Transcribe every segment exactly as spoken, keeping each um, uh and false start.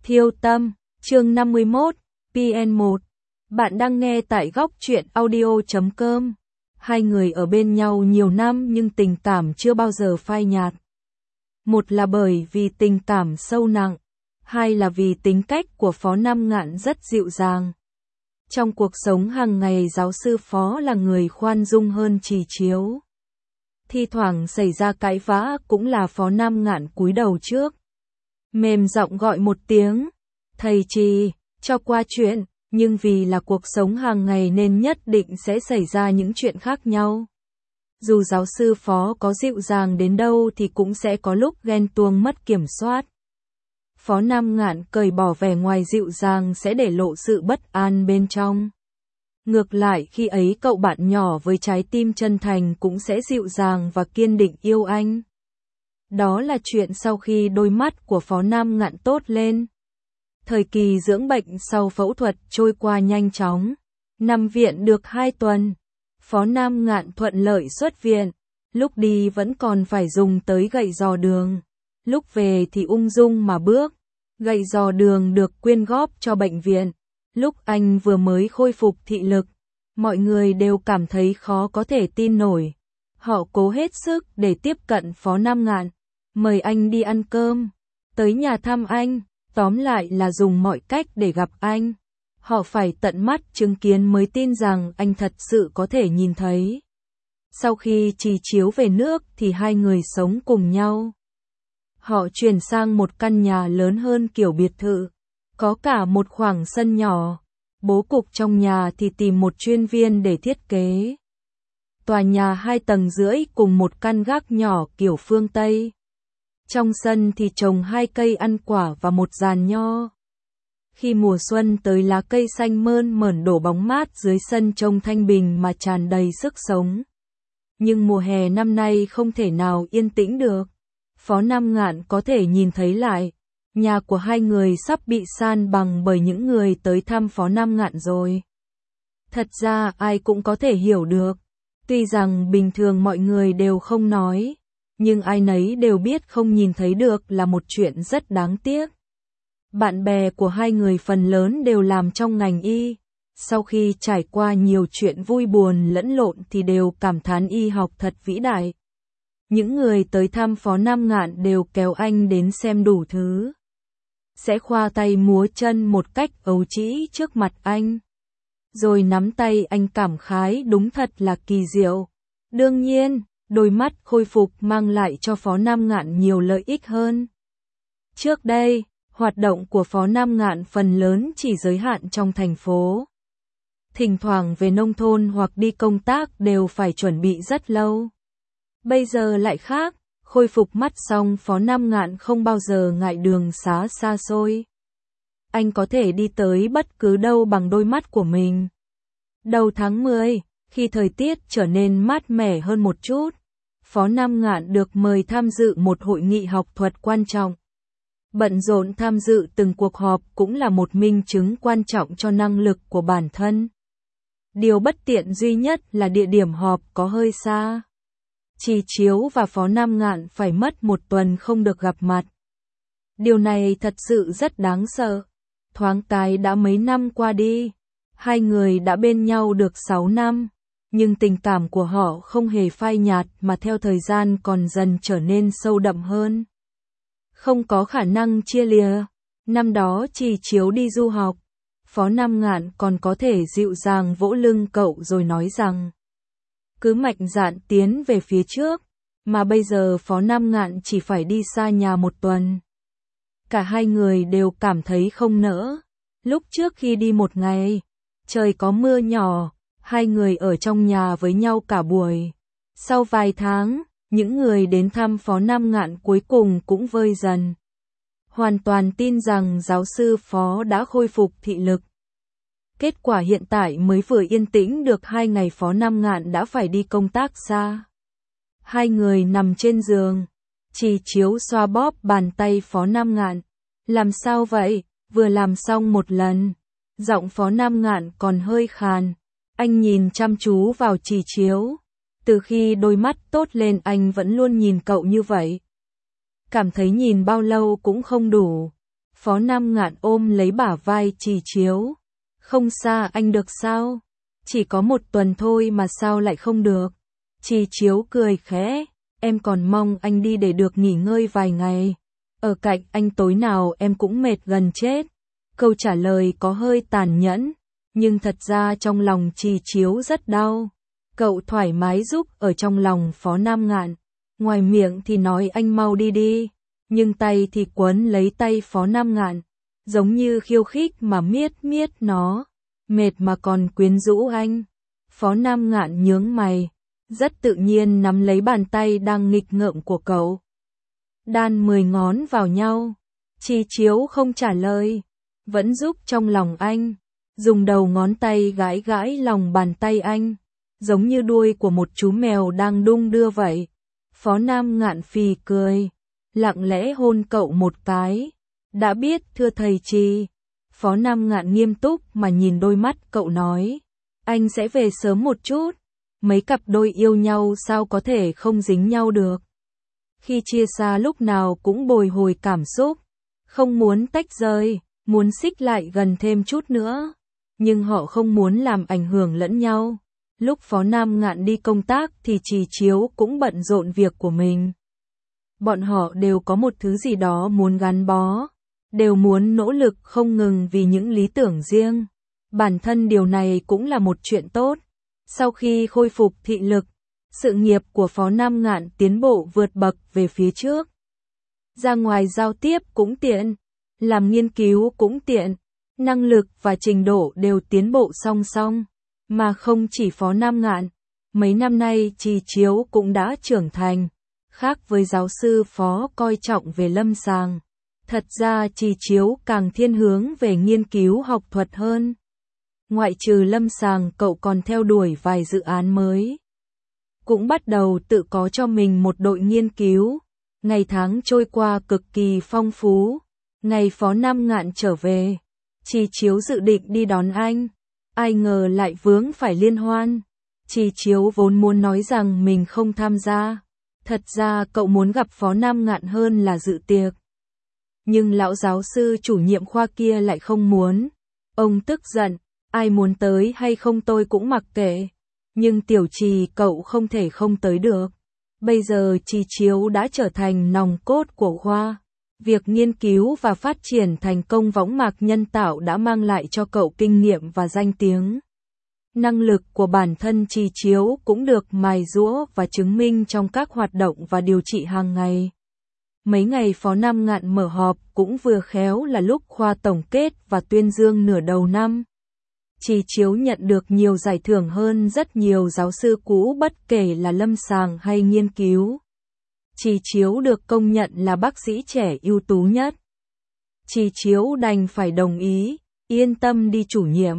Thiêu tâm, chương năm mươi mốt, pê en một. Bạn đang nghe tại góc truyện audio chấm com. Hai người ở bên nhau nhiều năm nhưng tình cảm chưa bao giờ phai nhạt. Một là bởi vì tình cảm sâu nặng, hai là vì tính cách của Phó Nam Ngạn rất dịu dàng. Trong cuộc sống hàng ngày giáo sư Phó là người khoan dung hơn Trì Chiếu. Thi thoảng xảy ra cãi vã cũng là Phó Nam Ngạn cúi đầu trước. Mềm giọng gọi một tiếng, thầy Trì, cho qua chuyện, nhưng vì là cuộc sống hàng ngày nên nhất định sẽ xảy ra những chuyện khác nhau. Dù giáo sư Phó có dịu dàng đến đâu thì cũng sẽ có lúc ghen tuông mất kiểm soát. Phó Nam Ngạn cởi bỏ vẻ ngoài dịu dàng sẽ để lộ sự bất an bên trong. Ngược lại khi ấy cậu bạn nhỏ với trái tim chân thành cũng sẽ dịu dàng và kiên định yêu anh. Đó là chuyện sau khi đôi mắt của Phó Nam Ngạn tốt lên. Thời kỳ dưỡng bệnh sau phẫu thuật trôi qua nhanh chóng. Nằm viện được hai tuần. Phó Nam Ngạn thuận lợi xuất viện. Lúc đi vẫn còn phải dùng tới gậy dò đường. Lúc về thì ung dung mà bước. Gậy dò đường được quyên góp cho bệnh viện. Lúc anh vừa mới khôi phục thị lực, mọi người đều cảm thấy khó có thể tin nổi. Họ cố hết sức để tiếp cận Phó Nam Ngạn, mời anh đi ăn cơm, tới nhà thăm anh, tóm lại là dùng mọi cách để gặp anh. Họ phải tận mắt chứng kiến mới tin rằng anh thật sự có thể nhìn thấy. Sau khi Trì Chiếu về nước thì hai người sống cùng nhau. Họ chuyển sang một căn nhà lớn hơn kiểu biệt thự, có cả một khoảng sân nhỏ. Bố cục trong nhà thì tìm một chuyên viên để thiết kế. Tòa nhà hai tầng rưỡi cùng một căn gác nhỏ kiểu phương Tây. Trong sân thì trồng hai cây ăn quả và một giàn nho. Khi mùa xuân tới lá cây xanh mơn mởn đổ bóng mát dưới sân trông thanh bình mà tràn đầy sức sống. Nhưng mùa hè năm nay không thể nào yên tĩnh được. Phó Nam Ngạn có thể nhìn thấy lại. Nhà của hai người sắp bị san bằng bởi những người tới thăm Phó Nam Ngạn rồi. Thật ra ai cũng có thể hiểu được. Tuy rằng bình thường mọi người đều không nói, nhưng ai nấy đều biết không nhìn thấy được là một chuyện rất đáng tiếc. Bạn bè của hai người phần lớn đều làm trong ngành y. Sau khi trải qua nhiều chuyện vui buồn lẫn lộn thì đều cảm thán y học thật vĩ đại. Những người tới thăm Phó Nam Ngạn đều kéo anh đến xem đủ thứ. Sẽ khoa tay múa chân một cách ấu trĩ trước mặt anh. Rồi nắm tay anh cảm khái đúng thật là kỳ diệu. Đương nhiên, đôi mắt khôi phục mang lại cho Phó Nam Ngạn nhiều lợi ích hơn. Trước đây, hoạt động của Phó Nam Ngạn phần lớn chỉ giới hạn trong thành phố. Thỉnh thoảng về nông thôn hoặc đi công tác đều phải chuẩn bị rất lâu. Bây giờ lại khác. Khôi phục mắt xong Phó Nam Ngạn không bao giờ ngại đường xá xa xôi. Anh có thể đi tới bất cứ đâu bằng đôi mắt của mình. Đầu tháng mười, khi thời tiết trở nên mát mẻ hơn một chút, Phó Nam Ngạn được mời tham dự một hội nghị học thuật quan trọng. Bận rộn tham dự từng cuộc họp cũng là một minh chứng quan trọng cho năng lực của bản thân. Điều bất tiện duy nhất là địa điểm họp có hơi xa. Trì Chiếu và Phó Nam Ngạn phải mất một tuần không được gặp mặt. Điều này thật sự rất đáng sợ. Thoáng cái đã mấy năm qua đi. Hai người đã bên nhau được sáu năm. Nhưng tình cảm của họ không hề phai nhạt mà theo thời gian còn dần trở nên sâu đậm hơn. Không có khả năng chia lìa. Năm đó Trì Chiếu đi du học. Phó Nam Ngạn còn có thể dịu dàng vỗ lưng cậu rồi nói rằng cứ mạnh dạn tiến về phía trước, mà bây giờ Phó Nam Ngạn chỉ phải đi xa nhà một tuần. Cả hai người đều cảm thấy không nỡ. Lúc trước khi đi một ngày, trời có mưa nhỏ, hai người ở trong nhà với nhau cả buổi. Sau vài tháng, những người đến thăm Phó Nam Ngạn cuối cùng cũng vơi dần. Hoàn toàn tin rằng giáo sư Phó đã khôi phục thị lực. Kết quả hiện tại mới vừa yên tĩnh được hai ngày Phó Nam Ngạn đã phải đi công tác xa. Hai người nằm trên giường. Trì Chiếu xoa bóp bàn tay Phó Nam Ngạn. Làm sao vậy? Vừa làm xong một lần. Giọng Phó Nam Ngạn còn hơi khàn. Anh nhìn chăm chú vào Trì Chiếu. Từ khi đôi mắt tốt lên anh vẫn luôn nhìn cậu như vậy. Cảm thấy nhìn bao lâu cũng không đủ. Phó Nam Ngạn ôm lấy bả vai Trì Chiếu. Không xa anh được sao? Chỉ có một tuần thôi mà sao lại không được? Trì Chiếu cười khẽ, em còn mong anh đi để được nghỉ ngơi vài ngày. Ở cạnh anh tối nào em cũng mệt gần chết. Câu trả lời có hơi tàn nhẫn, nhưng thật ra trong lòng Trì Chiếu rất đau. Cậu thoải mái giúp ở trong lòng Phó Nam Ngạn. Ngoài miệng thì nói anh mau đi đi, nhưng tay thì quấn lấy tay Phó Nam Ngạn, giống như khiêu khích mà miết miết nó. Mệt mà còn quyến rũ anh. Phó Nam Ngạn nhướng mày, rất tự nhiên nắm lấy bàn tay đang nghịch ngợm của cậu. Đan mười ngón vào nhau. Trì Chiếu không trả lời, vẫn giúp trong lòng anh, dùng đầu ngón tay gãi gãi lòng bàn tay anh, giống như đuôi của một chú mèo đang đung đưa vậy. Phó Nam Ngạn phì cười, lặng lẽ hôn cậu một cái. Đã biết thưa thầy Trì. Phó Nam Ngạn nghiêm túc mà nhìn đôi mắt cậu nói, anh sẽ về sớm một chút. Mấy cặp đôi yêu nhau sao có thể không dính nhau được. Khi chia xa lúc nào cũng bồi hồi cảm xúc, không muốn tách rời, muốn xích lại gần thêm chút nữa. Nhưng họ không muốn làm ảnh hưởng lẫn nhau. Lúc Phó Nam Ngạn đi công tác thì Trì Chiếu cũng bận rộn việc của mình. Bọn họ đều có một thứ gì đó muốn gắn bó, đều muốn nỗ lực không ngừng vì những lý tưởng riêng. Bản thân điều này cũng là một chuyện tốt. Sau khi khôi phục thị lực, sự nghiệp của Phó Nam Ngạn tiến bộ vượt bậc về phía trước. Ra ngoài giao tiếp cũng tiện, làm nghiên cứu cũng tiện, năng lực và trình độ đều tiến bộ song song. Mà không chỉ Phó Nam Ngạn, mấy năm nay Trì Chiếu cũng đã trưởng thành. Khác với giáo sư Phó coi trọng về lâm sàng, thật ra Trì Chiếu càng thiên hướng về nghiên cứu học thuật hơn. Ngoại trừ lâm sàng, cậu còn theo đuổi vài dự án mới. Cũng bắt đầu tự có cho mình một đội nghiên cứu. Ngày tháng trôi qua cực kỳ phong phú. Ngày Phó Nam Ngạn trở về, Trì Chiếu dự định đi đón anh. Ai ngờ lại vướng phải liên hoan. Trì Chiếu vốn muốn nói rằng mình không tham gia. Thật ra cậu muốn gặp Phó Nam Ngạn hơn là dự tiệc. Nhưng lão giáo sư chủ nhiệm khoa kia lại không muốn. Ông tức giận, ai muốn tới hay không tôi cũng mặc kệ. Nhưng Tiểu Trì cậu không thể không tới được. Bây giờ Trì Chiếu đã trở thành nòng cốt của khoa. Việc nghiên cứu và phát triển thành công võng mạc nhân tạo đã mang lại cho cậu kinh nghiệm và danh tiếng. Năng lực của bản thân Trì Chiếu cũng được mài giũa và chứng minh trong các hoạt động và điều trị hàng ngày. Mấy ngày Phó Nam Ngạn mở họp cũng vừa khéo là lúc khoa tổng kết và tuyên dương nửa đầu năm. Trì Chiếu nhận được nhiều giải thưởng hơn rất nhiều giáo sư cũ bất kể là lâm sàng hay nghiên cứu. Trì Chiếu được công nhận là bác sĩ trẻ ưu tú nhất. Trì Chiếu đành phải đồng ý, yên tâm đi chủ nhiệm.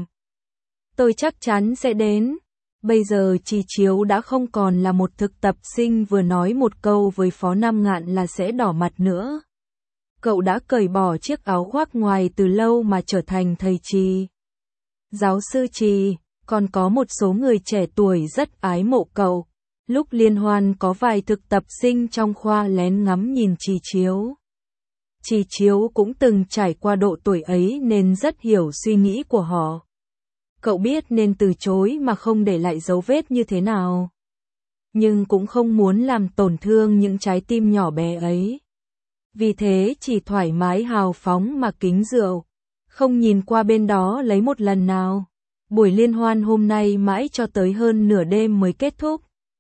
Tôi chắc chắn sẽ đến. Bây giờ Trì Chiếu đã không còn là một thực tập sinh vừa nói một câu với Phó Nam Ngạn là sẽ đỏ mặt nữa. Cậu đã cởi bỏ chiếc áo khoác ngoài từ lâu mà trở thành thầy Trì. Giáo sư Trì, còn có một số người trẻ tuổi rất ái mộ cậu. Lúc liên hoan có vài thực tập sinh trong khoa lén ngắm nhìn Trì Chiếu. Trì Chiếu cũng từng trải qua độ tuổi ấy nên rất hiểu suy nghĩ của họ. Cậu biết nên từ chối mà không để lại dấu vết như thế nào. Nhưng cũng không muốn làm tổn thương những trái tim nhỏ bé ấy. Vì thế chỉ thoải mái hào phóng mà kính rượu. Không nhìn qua bên đó lấy một lần nào. Buổi liên hoan hôm nay mãi cho tới hơn nửa đêm mới kết thúc.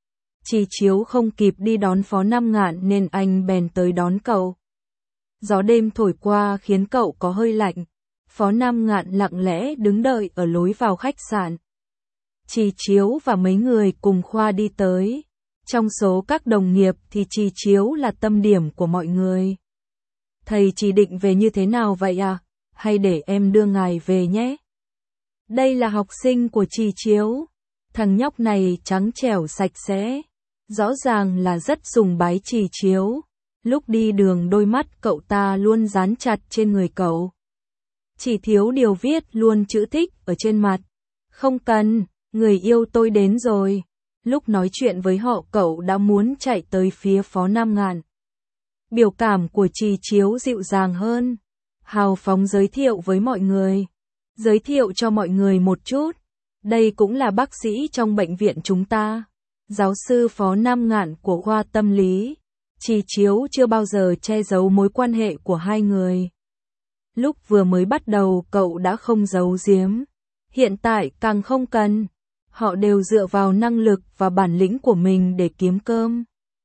Trì Chiếu không kịp đi đón Phó Nam Ngạn nên anh bèn tới đón cậu. Gió đêm thổi qua khiến cậu có hơi lạnh. Phó Nam Ngạn lặng lẽ đứng đợi ở lối vào khách sạn. Trì Chiếu và mấy người cùng khoa đi tới. Trong số các đồng nghiệp thì Trì Chiếu là tâm điểm của mọi người. Thầy chỉ định về như thế nào vậy à? Hay để em đưa ngài về nhé? Đây là học sinh của Trì Chiếu. Thằng nhóc này trắng trẻo sạch sẽ. Rõ ràng là rất sùng bái Trì Chiếu. Lúc đi đường đôi mắt cậu ta luôn dán chặt trên người cậu. Chỉ thiếu điều viết luôn chữ thích ở trên mặt. Không cần, người yêu tôi đến rồi. Lúc nói chuyện với họ cậu đã muốn chạy tới phía Phó Nam Ngạn. Biểu cảm của Trì Chiếu dịu dàng hơn. hào phóng giới thiệu với mọi người. Giới thiệu cho mọi người một chút. Đây cũng là bác sĩ trong bệnh viện chúng ta. Giáo sư Phó Nam Ngạn của khoa tâm lý. Trì Chiếu chưa bao giờ che giấu mối quan hệ của hai người. Lúc vừa mới bắt đầu cậu đã không giấu giếm. Hiện tại càng không cần. Họ đều dựa vào năng lực và bản lĩnh của mình để kiếm cơm.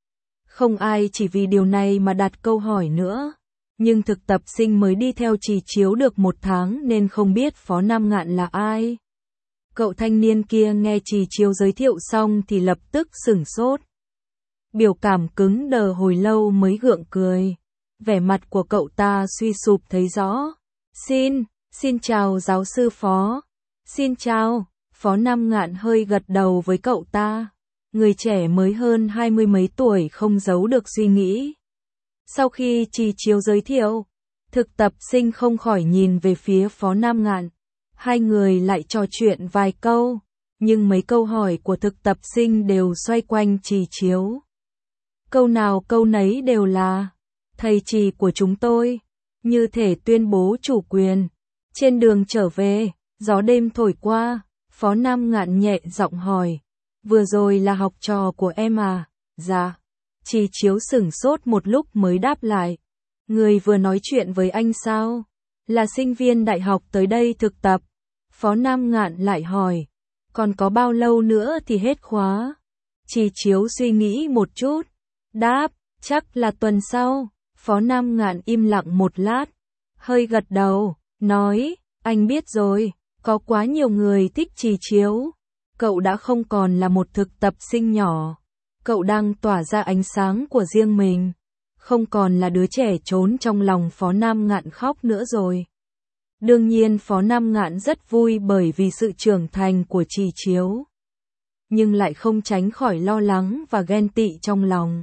Không ai chỉ vì điều này mà đặt câu hỏi nữa. Nhưng thực tập sinh mới đi theo Trì Chiếu được một tháng nên không biết Phó Nam Ngạn là ai. Cậu thanh niên kia nghe Trì Chiếu giới thiệu xong thì lập tức sửng sốt. Biểu cảm cứng đờ hồi lâu mới gượng cười. Vẻ mặt của cậu ta suy sụp thấy rõ. Xin, xin chào giáo sư Phó. Xin chào, Phó Nam Ngạn hơi gật đầu với cậu ta. Người trẻ mới hơn hai mươi mấy tuổi không giấu được suy nghĩ. Sau khi Trì Chiếu giới thiệu, thực tập sinh không khỏi nhìn về phía Phó Nam Ngạn. Hai người lại trò chuyện vài câu, nhưng mấy câu hỏi của thực tập sinh đều xoay quanh Trì Chiếu. Câu nào câu nấy đều là, thầy Trì của chúng tôi, như thể tuyên bố chủ quyền. Trên đường trở về, gió đêm thổi qua, Phó Nam Ngạn nhẹ giọng hỏi, vừa rồi là học trò của em à? Dạ. Trì Chiếu sửng sốt một lúc mới đáp lại. Người vừa nói chuyện với anh sao? Là sinh viên đại học tới đây thực tập. Phó Nam Ngạn lại hỏi. Còn có bao lâu nữa thì hết khóa? Trì Chiếu suy nghĩ một chút. Đáp, chắc là tuần sau. Phó Nam Ngạn im lặng một lát. Hơi gật đầu, nói, anh biết rồi, có quá nhiều người thích Trì Chiếu. Cậu đã không còn là một thực tập sinh nhỏ. Cậu đang tỏa ra ánh sáng của riêng mình. Không còn là đứa trẻ trốn trong lòng Phó Nam Ngạn khóc nữa rồi. Đương nhiên Phó Nam Ngạn rất vui bởi vì sự trưởng thành của Trì Chiếu. Nhưng lại không tránh khỏi lo lắng và ghen tị trong lòng.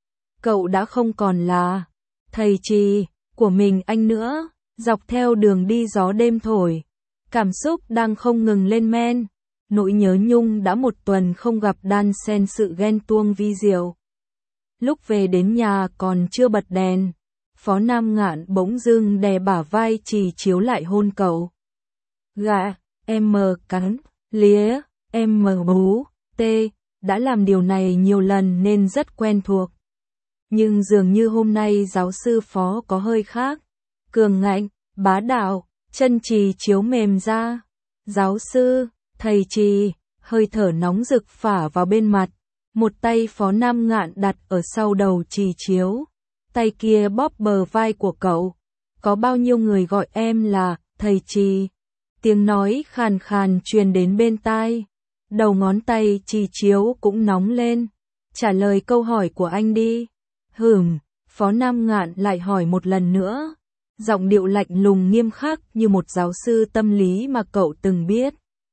Cậu đã không còn là thầy Trì của mình anh nữa. Dọc theo đường đi gió đêm thổi. Cảm xúc đang không ngừng lên men. Nỗi nhớ nhung đã một tuần không gặp đan xen sự ghen tuông vi diệu. Lúc về đến nhà còn chưa bật đèn, Phó Nam Ngạn bỗng dưng đè bả vai Trì Chiếu lại hôn cậu. Gạ, em mờ cắn, lía, em mờ bú, tê, đã làm điều này nhiều lần nên rất quen thuộc. Nhưng dường như hôm nay giáo sư Phó có hơi khác. Cường ngạnh, bá đạo, chân Trì Chiếu mềm ra. Giáo sư, thầy Trì, hơi thở nóng rực phả vào bên mặt. Một tay Phó Nam Ngạn đặt ở sau đầu Trì Chiếu. Tay kia bóp bờ vai của cậu. Có bao nhiêu người gọi em là thầy Trì? Tiếng nói khàn khàn truyền đến bên tai. Đầu ngón tay Trì Chiếu cũng nóng lên. Trả lời câu hỏi của anh đi. Hửm, Phó Nam Ngạn lại hỏi một lần nữa. Giọng điệu lạnh lùng nghiêm khắc như một giáo sư tâm lý mà cậu từng biết.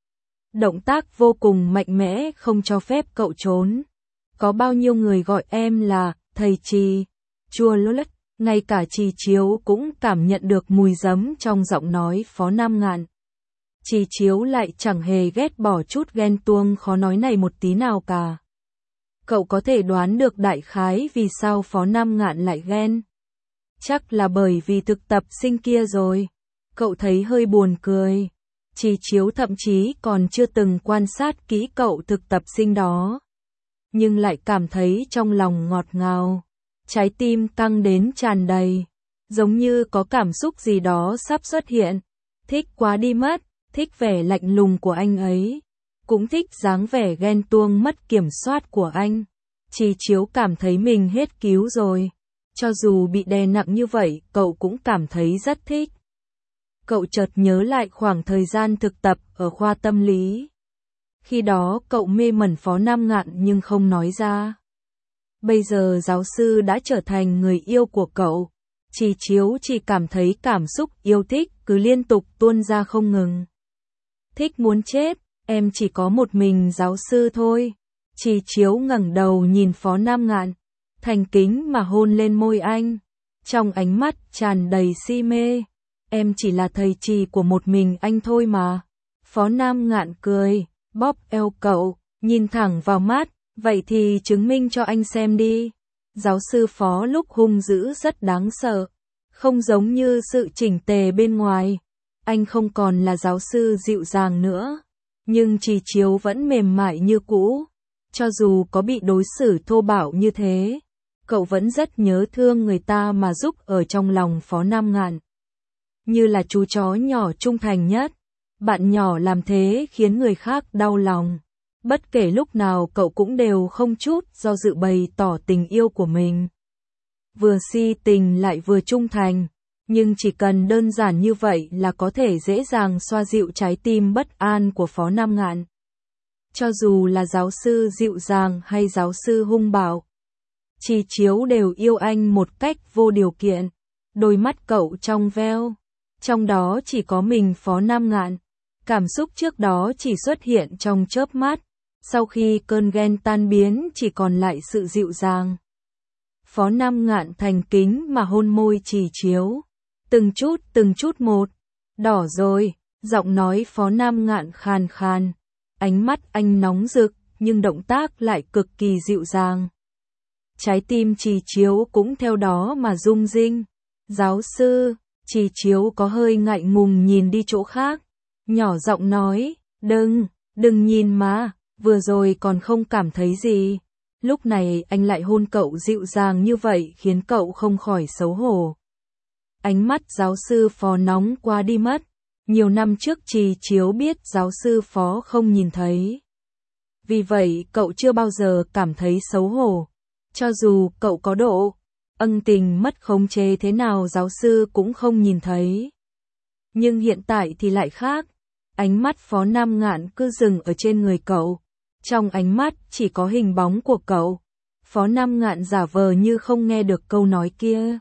Động tác vô cùng mạnh mẽ không cho phép cậu trốn. Có bao nhiêu người gọi em là thầy Trì? Chua lết, ngay cả Trì Chiếu cũng cảm nhận được mùi giấm trong giọng nói Phó Nam Ngạn. Trì Chiếu lại chẳng hề ghét bỏ chút ghen tuông khó nói này một tí nào cả. Cậu có thể đoán được đại khái vì sao Phó Nam Ngạn lại ghen. Chắc là bởi vì thực tập sinh kia rồi. Cậu thấy hơi buồn cười. Trì Chiếu thậm chí còn chưa từng quan sát kỹ cậu thực tập sinh đó. Nhưng lại cảm thấy trong lòng ngọt ngào. Trái tim căng đến tràn đầy. Giống như có cảm xúc gì đó sắp xuất hiện. Thích quá đi mất. Thích vẻ lạnh lùng của anh ấy. Cũng thích dáng vẻ ghen tuông mất kiểm soát của anh. Trì Chiếu cảm thấy mình hết cứu rồi. Cho dù bị đè nặng như vậy, cậu cũng cảm thấy rất thích. Cậu chợt nhớ lại khoảng thời gian thực tập ở khoa tâm lý. Khi đó cậu mê mẩn Phó Nam Ngạn nhưng không nói ra. Bây giờ giáo sư đã trở thành người yêu của cậu. Trì Chiếu chỉ cảm thấy cảm xúc yêu thích cứ liên tục tuôn ra không ngừng. Thích muốn chết, em chỉ có một mình giáo sư thôi. Trì Chiếu ngẩng đầu nhìn Phó Nam Ngạn, thành kính mà hôn lên môi anh. Trong ánh mắt tràn đầy si mê. Em chỉ là thầy Trì của một mình anh thôi mà. Phó Nam Ngạn cười, bóp eo cậu, nhìn thẳng vào mắt. Vậy thì chứng minh cho anh xem đi. Giáo sư Phó lúc hung dữ rất đáng sợ. Không giống như sự chỉnh tề bên ngoài, anh không còn là giáo sư dịu dàng nữa, nhưng Trì Chiếu vẫn mềm mại như cũ. Cho dù có bị đối xử thô bạo như thế, cậu vẫn rất nhớ thương người ta mà giúp ở trong lòng Phó Nam Ngạn. Như là chú chó nhỏ trung thành nhất, bạn nhỏ làm thế khiến người khác đau lòng. Bất kể lúc nào cậu cũng đều không chút do dự bày tỏ tình yêu của mình. Vừa si tình lại vừa trung thành, nhưng chỉ cần đơn giản như vậy là có thể dễ dàng xoa dịu trái tim bất an của Phó Nam Ngạn. Cho dù là giáo sư dịu dàng hay giáo sư hung bạo, Trì Chiếu đều yêu anh một cách vô điều kiện. Đôi mắt cậu trong veo, trong đó chỉ có mình Phó Nam Ngạn. Cảm xúc trước đó chỉ xuất hiện trong chớp mắt, sau khi cơn ghen tan biến chỉ còn lại sự dịu dàng. Phó Nam Ngạn thành kính mà hôn môi Trì Chiếu, từng chút từng chút một. Đỏ rồi, giọng nói Phó Nam Ngạn khàn khàn, ánh mắt anh nóng rực, nhưng động tác lại cực kỳ dịu dàng. Trái tim Trì Chiếu cũng theo đó mà rung rinh. Giáo sư, Trì Chiếu có hơi ngại ngùng nhìn đi chỗ khác, nhỏ giọng nói, đừng, đừng nhìn mà, vừa rồi còn không cảm thấy gì. Lúc này anh lại hôn cậu dịu dàng như vậy khiến cậu không khỏi xấu hổ. Ánh mắt giáo sư Phó nóng qua đi mất. Nhiều năm trước Trì Chiếu biết giáo sư Phó không nhìn thấy. Vì vậy cậu chưa bao giờ cảm thấy xấu hổ. Cho dù cậu có độ ân tình mất khống chế thế nào giáo sư cũng không nhìn thấy. Nhưng hiện tại thì lại khác. Ánh mắt Phó Nam Ngạn cứ dừng ở trên người cậu. Trong ánh mắt chỉ có hình bóng của cậu. Phó Nam Ngạn giả vờ như không nghe được câu nói kia.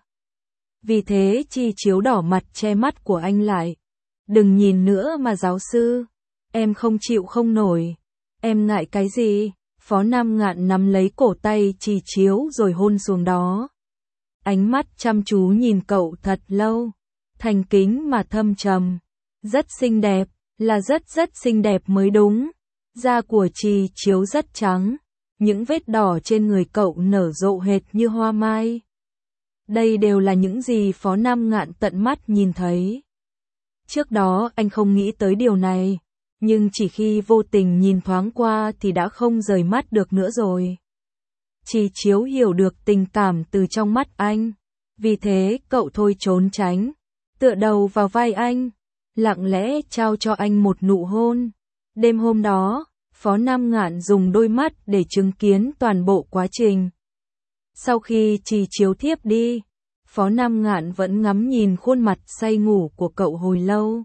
Vì thế Trì Chiếu đỏ mặt che mắt của anh lại. Đừng nhìn nữa mà giáo sư. Em không chịu không nổi. Em ngại cái gì? Phó Nam Ngạn nắm lấy cổ tay Trì Chiếu rồi hôn xuống đó. Ánh mắt chăm chú nhìn cậu thật lâu. Thành kính mà thâm trầm. Rất xinh đẹp, là rất rất xinh đẹp mới đúng. Da của Trì Chiếu rất trắng. Những vết đỏ trên người cậu nở rộ hệt như hoa mai. Đây đều là những gì Phó Nam Ngạn tận mắt nhìn thấy. Trước đó anh không nghĩ tới điều này, nhưng chỉ khi vô tình nhìn thoáng qua thì đã không rời mắt được nữa rồi. Trì Chiếu hiểu được tình cảm từ trong mắt anh, vì thế cậu thôi trốn tránh, tựa đầu vào vai anh, lặng lẽ trao cho anh một nụ hôn. Đêm hôm đó, Phó Nam Ngạn dùng đôi mắt để chứng kiến toàn bộ quá trình. Sau khi Trì Chiếu thiếp đi, Phó Nam Ngạn vẫn ngắm nhìn khuôn mặt say ngủ của cậu hồi lâu.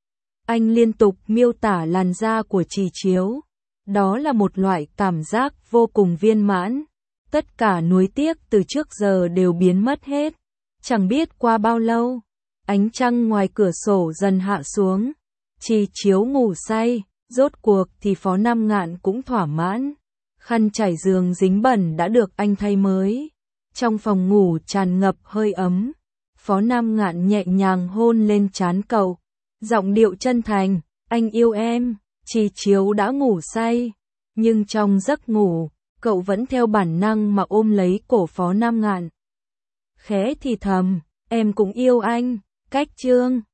Anh liên tục miêu tả làn da của Trì Chiếu. Đó là một loại cảm giác vô cùng viên mãn. Tất cả nuối tiếc từ trước giờ đều biến mất hết. Chẳng biết qua bao lâu, ánh trăng ngoài cửa sổ dần hạ xuống. Trì Chiếu ngủ say, rốt cuộc thì Phó Nam Ngạn cũng thỏa mãn. Khăn trải giường dính bẩn đã được anh thay mới. Trong phòng ngủ tràn ngập hơi ấm. Phó Nam Ngạn nhẹ nhàng hôn lên trán cậu. Giọng điệu chân thành, anh yêu em. Trì Chiếu đã ngủ say. Nhưng trong giấc ngủ, cậu vẫn theo bản năng mà ôm lấy cổ Phó Nam Ngạn. Khẽ thì thầm, em cũng yêu anh. Cách chương